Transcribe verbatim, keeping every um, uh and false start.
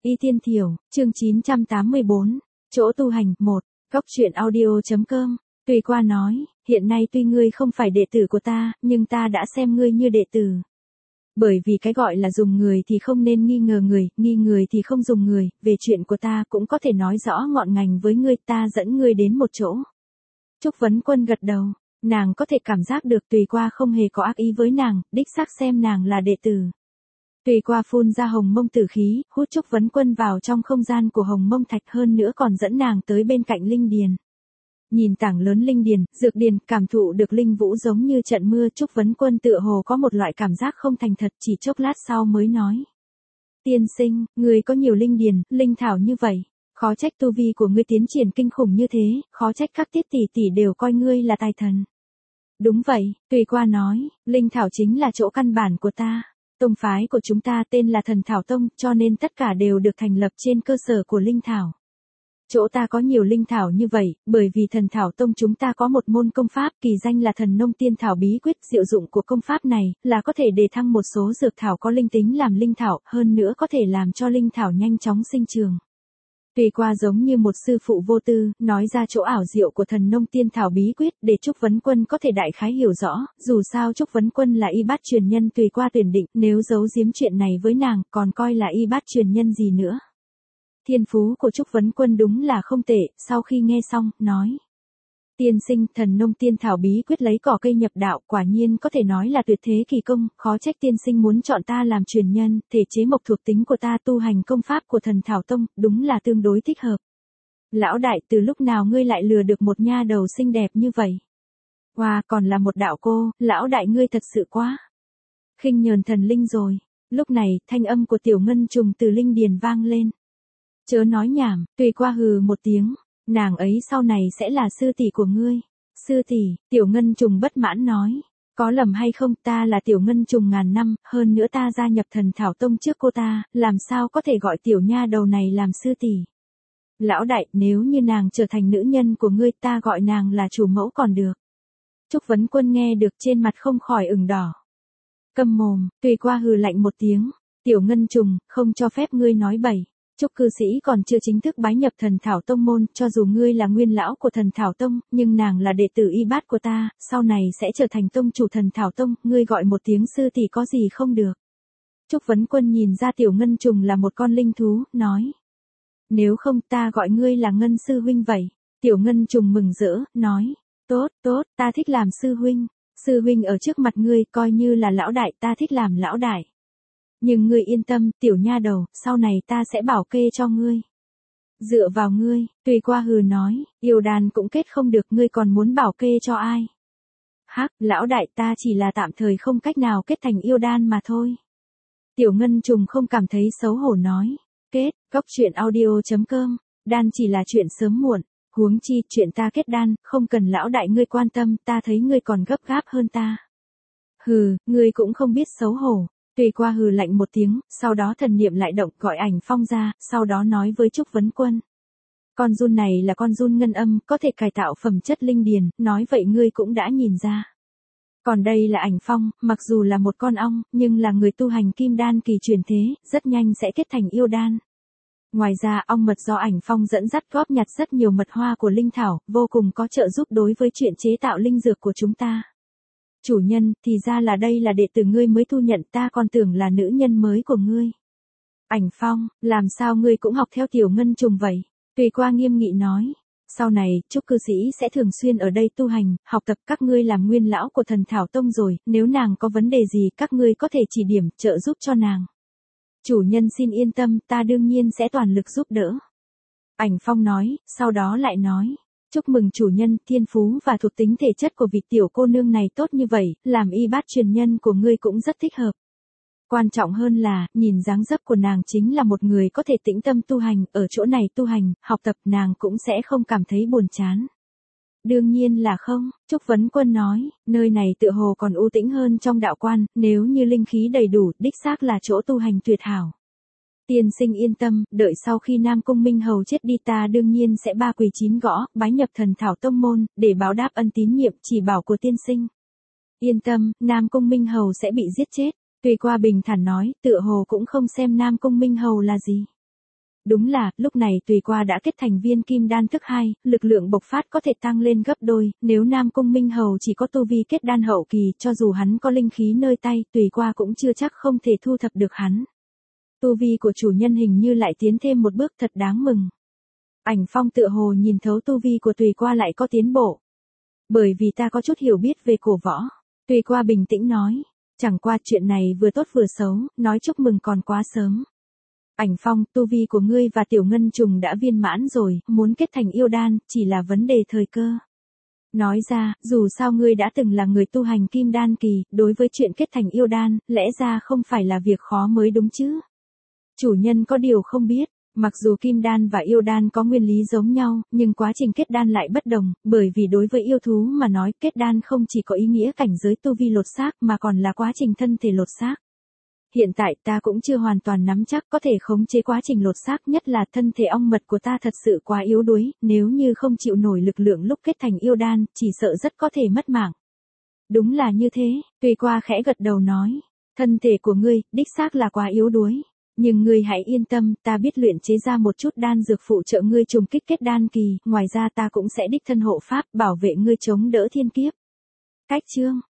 Y Tiên Thiểu, chương chín trăm tám mươi bốn, chỗ tu hành, một, góc truyện audio.com, Tùy Qua nói, hiện nay tuy ngươi không phải đệ tử của ta, nhưng ta đã xem ngươi như đệ tử. Bởi vì cái gọi là dùng người thì không nên nghi ngờ người, nghi người thì không dùng người, về chuyện của ta cũng có thể nói rõ ngọn ngành với ngươi, ta dẫn ngươi đến một chỗ. Trúc Vấn Quân gật đầu, nàng có thể cảm giác được Tùy Qua không hề có ác ý với nàng, đích xác xem nàng là đệ tử. Tùy Qua phun ra hồng mông tử khí, hút Trúc Vấn Quân vào trong không gian của hồng mông thạch, hơn nữa còn dẫn nàng tới bên cạnh linh điền. Nhìn tảng lớn linh điền, dược điền, cảm thụ được linh vũ giống như trận mưa, Trúc Vấn Quân tựa hồ có một loại cảm giác không thành thật, chỉ chốc lát sau mới nói. Tiên sinh, ngươi có nhiều linh điền, linh thảo như vậy, khó trách tu vi của ngươi tiến triển kinh khủng như thế, khó trách các tiết tỷ tỷ đều coi ngươi là tài thần. Đúng vậy, Tùy Qua nói, linh thảo chính là chỗ căn bản của ta. Tông phái của chúng ta tên là Thần Thảo Tông, cho nên tất cả đều được thành lập trên cơ sở của linh thảo. Chỗ ta có nhiều linh thảo như vậy, bởi vì Thần Thảo Tông chúng ta có một môn công pháp kỳ danh là Thần Nông Tiên Thảo Bí Quyết, diệu dụng của công pháp này là có thể đề thăng một số dược thảo có linh tính làm linh thảo, hơn nữa có thể làm cho linh thảo nhanh chóng sinh trường. Tùy Qua giống như một sư phụ vô tư, nói ra chỗ ảo diệu của Thần Nông Tiên Thảo Bí Quyết để Trúc Vấn Quân có thể đại khái hiểu rõ, dù sao Trúc Vấn Quân là y bát truyền nhân Tùy Qua tuyển định, nếu giấu giếm chuyện này với nàng, còn coi là y bát truyền nhân gì nữa. Thiên phú của Trúc Vấn Quân đúng là không tệ, sau khi nghe xong, nói. Tiên sinh, Thần Nông Tiên Thảo Bí Quyết lấy cỏ cây nhập đạo, quả nhiên có thể nói là tuyệt thế kỳ công, khó trách tiên sinh muốn chọn ta làm truyền nhân, thể chế mộc thuộc tính của ta tu hành công pháp của Thần Thảo Tông, đúng là tương đối thích hợp. Lão đại, từ lúc nào ngươi lại lừa được một nha đầu xinh đẹp như vậy? Wow, còn là một đạo cô, lão đại ngươi thật sự quá. Khinh nhờn thần linh rồi. Lúc này, thanh âm của Tiểu Ngân Trùng từ linh điền vang lên. Chớ nói nhảm, Tùy Qua hừ một tiếng. Nàng ấy sau này sẽ là sư tỷ của ngươi. Sư tỷ, Tiểu Ngân Trùng bất mãn nói. Có lầm hay không, ta là Tiểu Ngân Trùng ngàn năm, hơn nữa ta gia nhập Thần Thảo Tông trước cô ta, làm sao có thể gọi tiểu nha đầu này làm sư tỷ. Lão đại, nếu như nàng trở thành nữ nhân của ngươi, ta gọi nàng là chủ mẫu còn được. Trúc Vấn Quân nghe được trên mặt không khỏi ửng đỏ. Câm mồm, Tùy Qua hừ lạnh một tiếng. Tiểu Ngân Trùng, không cho phép ngươi nói bậy. Trúc cư sĩ còn chưa chính thức bái nhập Thần Thảo Tông môn, cho dù ngươi là nguyên lão của Thần Thảo Tông, nhưng nàng là đệ tử y bát của ta, sau này sẽ trở thành tông chủ Thần Thảo Tông, ngươi gọi một tiếng sư tỷ có gì không được. Trúc Vấn Quân nhìn ra Tiểu Ngân Trùng là một con linh thú, nói. Nếu không ta gọi ngươi là Ngân sư huynh vậy. Tiểu Ngân Trùng mừng rỡ, nói. Tốt, tốt, ta thích làm sư huynh. Sư huynh ở trước mặt ngươi, coi như là lão đại, ta thích làm lão đại. Nhưng ngươi yên tâm, tiểu nha đầu, sau này ta sẽ bảo kê cho ngươi. Dựa vào ngươi, Tùy Qua hừ nói, yêu đan cũng kết không được, ngươi còn muốn bảo kê cho ai? Hắc, lão đại, ta chỉ là tạm thời không cách nào kết thành yêu đan mà thôi. Tiểu Ngân Trùng không cảm thấy xấu hổ nói. Kết, góc truyện audio.com, đan chỉ là chuyện sớm muộn, huống chi, chuyện ta kết đan, không cần lão đại ngươi quan tâm, ta thấy ngươi còn gấp gáp hơn ta. Hừ, ngươi cũng không biết xấu hổ. Tùy Qua hừ lạnh một tiếng, sau đó thần niệm lại động gọi Ảnh Phong ra, sau đó nói với Trúc Vấn Quân. Con giun này là con giun ngân âm, có thể cải tạo phẩm chất linh điền, nói vậy ngươi cũng đã nhìn ra. Còn đây là Ảnh Phong, mặc dù là một con ong, nhưng là người tu hành kim đan kỳ truyền thế, rất nhanh sẽ kết thành yêu đan. Ngoài ra ong mật do Ảnh Phong dẫn dắt góp nhặt rất nhiều mật hoa của linh thảo, vô cùng có trợ giúp đối với chuyện chế tạo linh dược của chúng ta. Chủ nhân, thì ra là đây là đệ tử ngươi mới thu nhận, ta còn tưởng là nữ nhân mới của ngươi. Ảnh Phong, làm sao ngươi cũng học theo Tiểu Ngân Trùng vậy? Tùy Qua nghiêm nghị nói. Sau này, Trúc cư sĩ sẽ thường xuyên ở đây tu hành, học tập, các ngươi làm nguyên lão của Thần Thảo Tông rồi, nếu nàng có vấn đề gì các ngươi có thể chỉ điểm, trợ giúp cho nàng. Chủ nhân xin yên tâm, ta đương nhiên sẽ toàn lực giúp đỡ. Ảnh Phong nói, sau đó lại nói. Chúc mừng chủ nhân, thiên phú và thuộc tính thể chất của vị tiểu cô nương này tốt như vậy, làm y bát truyền nhân của ngươi cũng rất thích hợp. Quan trọng hơn là, nhìn dáng dấp của nàng chính là một người có thể tĩnh tâm tu hành, ở chỗ này tu hành, học tập nàng cũng sẽ không cảm thấy buồn chán. Đương nhiên là không, Trúc Vấn Quân nói, nơi này tựa hồ còn u tĩnh hơn trong đạo quan, nếu như linh khí đầy đủ, đích xác là chỗ tu hành tuyệt hảo. Tiên sinh yên tâm, đợi sau khi Nam Cung Minh Hầu chết đi ta đương nhiên sẽ ba quỳ chín gõ, bái nhập Thần Thảo Tông môn, để báo đáp ân tín nhiệm chỉ bảo của tiên sinh. Yên tâm, Nam Cung Minh Hầu sẽ bị giết chết. Tùy Qua bình thản nói, tựa hồ cũng không xem Nam Cung Minh Hầu là gì. Đúng là, lúc này Tùy Qua đã kết thành viên kim đan thức hai, lực lượng bộc phát có thể tăng lên gấp đôi, nếu Nam Cung Minh Hầu chỉ có tu vi kết đan hậu kỳ, cho dù hắn có linh khí nơi tay, Tùy Qua cũng chưa chắc không thể thu thập được hắn. Tu vi của chủ nhân hình như lại tiến thêm một bước, thật đáng mừng. Ảnh Phong tựa hồ nhìn thấu tu vi của Tùy Qua lại có tiến bộ. Bởi vì ta có chút hiểu biết về cổ võ. Tùy Qua bình tĩnh nói, chẳng qua chuyện này vừa tốt vừa xấu, nói chúc mừng còn quá sớm. Ảnh Phong, tu vi của ngươi và Tiểu Ngân Trùng đã viên mãn rồi, muốn kết thành yêu đan, chỉ là vấn đề thời cơ. Nói ra, dù sao ngươi đã từng là người tu hành kim đan kỳ, đối với chuyện kết thành yêu đan, lẽ ra không phải là việc khó mới đúng chứ. Chủ nhân có điều không biết, mặc dù kim đan và yêu đan có nguyên lý giống nhau, nhưng quá trình kết đan lại bất đồng, bởi vì đối với yêu thú mà nói, kết đan không chỉ có ý nghĩa cảnh giới tu vi lột xác mà còn là quá trình thân thể lột xác. Hiện tại ta cũng chưa hoàn toàn nắm chắc có thể khống chế quá trình lột xác, nhất là thân thể ong mật của ta thật sự quá yếu đuối, nếu như không chịu nổi lực lượng lúc kết thành yêu đan, chỉ sợ rất có thể mất mạng. Đúng là như thế, Tùy Qua khẽ gật đầu nói, thân thể của ngươi, đích xác là quá yếu đuối. Nhưng ngươi hãy yên tâm, ta biết luyện chế ra một chút đan dược phụ trợ ngươi trùng kích kết đan kỳ, ngoài ra ta cũng sẽ đích thân hộ pháp, bảo vệ ngươi chống đỡ thiên kiếp. Cách chương